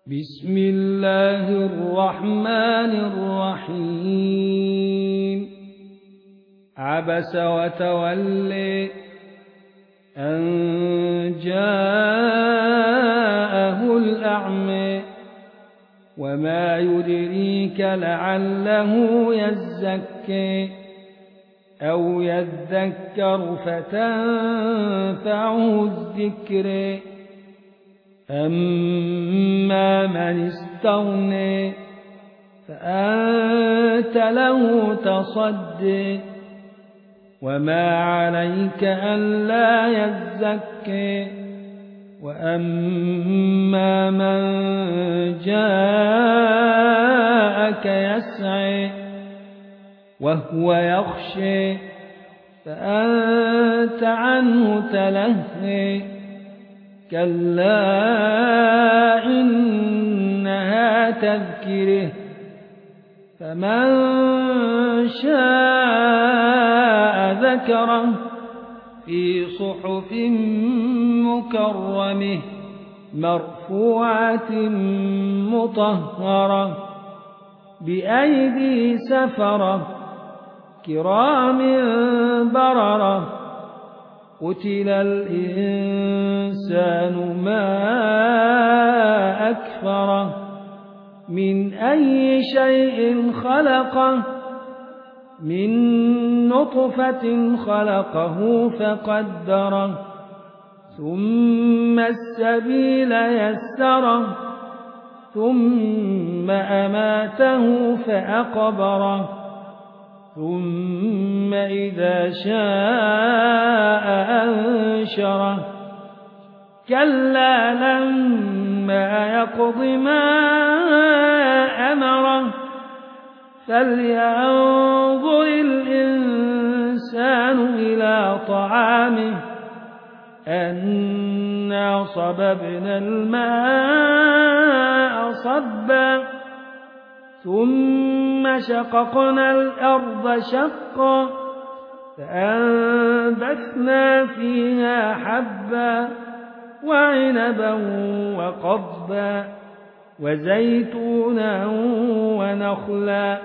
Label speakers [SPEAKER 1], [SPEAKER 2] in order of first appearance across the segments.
[SPEAKER 1] بسم الله الرحمن الرحيم عبس وتولي أن جاءه الأعمى وما يدريك لعله يزكي أو يذكر فتنفعه الذكر أما من استغني فأنت له تصدي وما عليك ألا يزكي وأما من جاءك يسعي وهو يخشي فأنت عنه تلهي كلا إنها تذكره فمن شاء ذكره في صحف مكرمة مرفوعة مطهرة بأيدي سفرة كرام بررة قتل الإنسان ما أكفره من أي شيء خلقه من نطفة خلقه فقدره ثم السبيل يسره ثم أماته فأقبره ثم إذا شاء أنشره كلا لما يقض ما أمره فلينظر الإنسان إلى طعامه أنا صببنا الماء صبا ثم شققنا الأرض شقا فأنبتنا فيها حبا وعنبا وقضبا وزيتونا ونخلا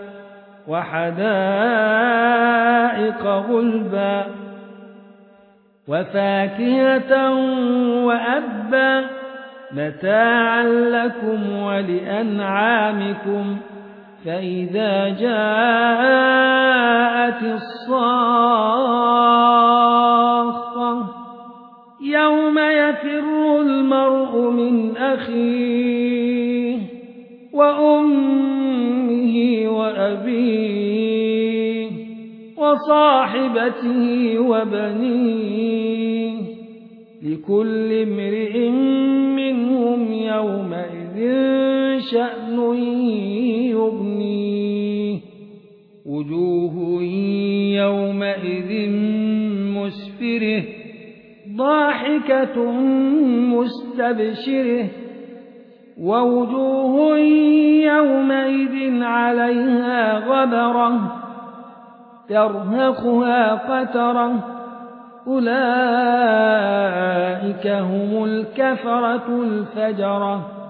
[SPEAKER 1] وحدائق غلبا وفاكهة وأبا متاعا لكم ولأنعامكم فإذا جاءت الصاخة يوم يفر المرء من أخيه وأمه وأبيه وصاحبته وبنيه لكل امرئ منهم يومئذ شأن يغنيه وجوه يومئذ مسفرة ضاحكة مستبشرة ووجوه يومئذ عليها غبرة ترهقها قترة أولئك هم الكفرة الفجرة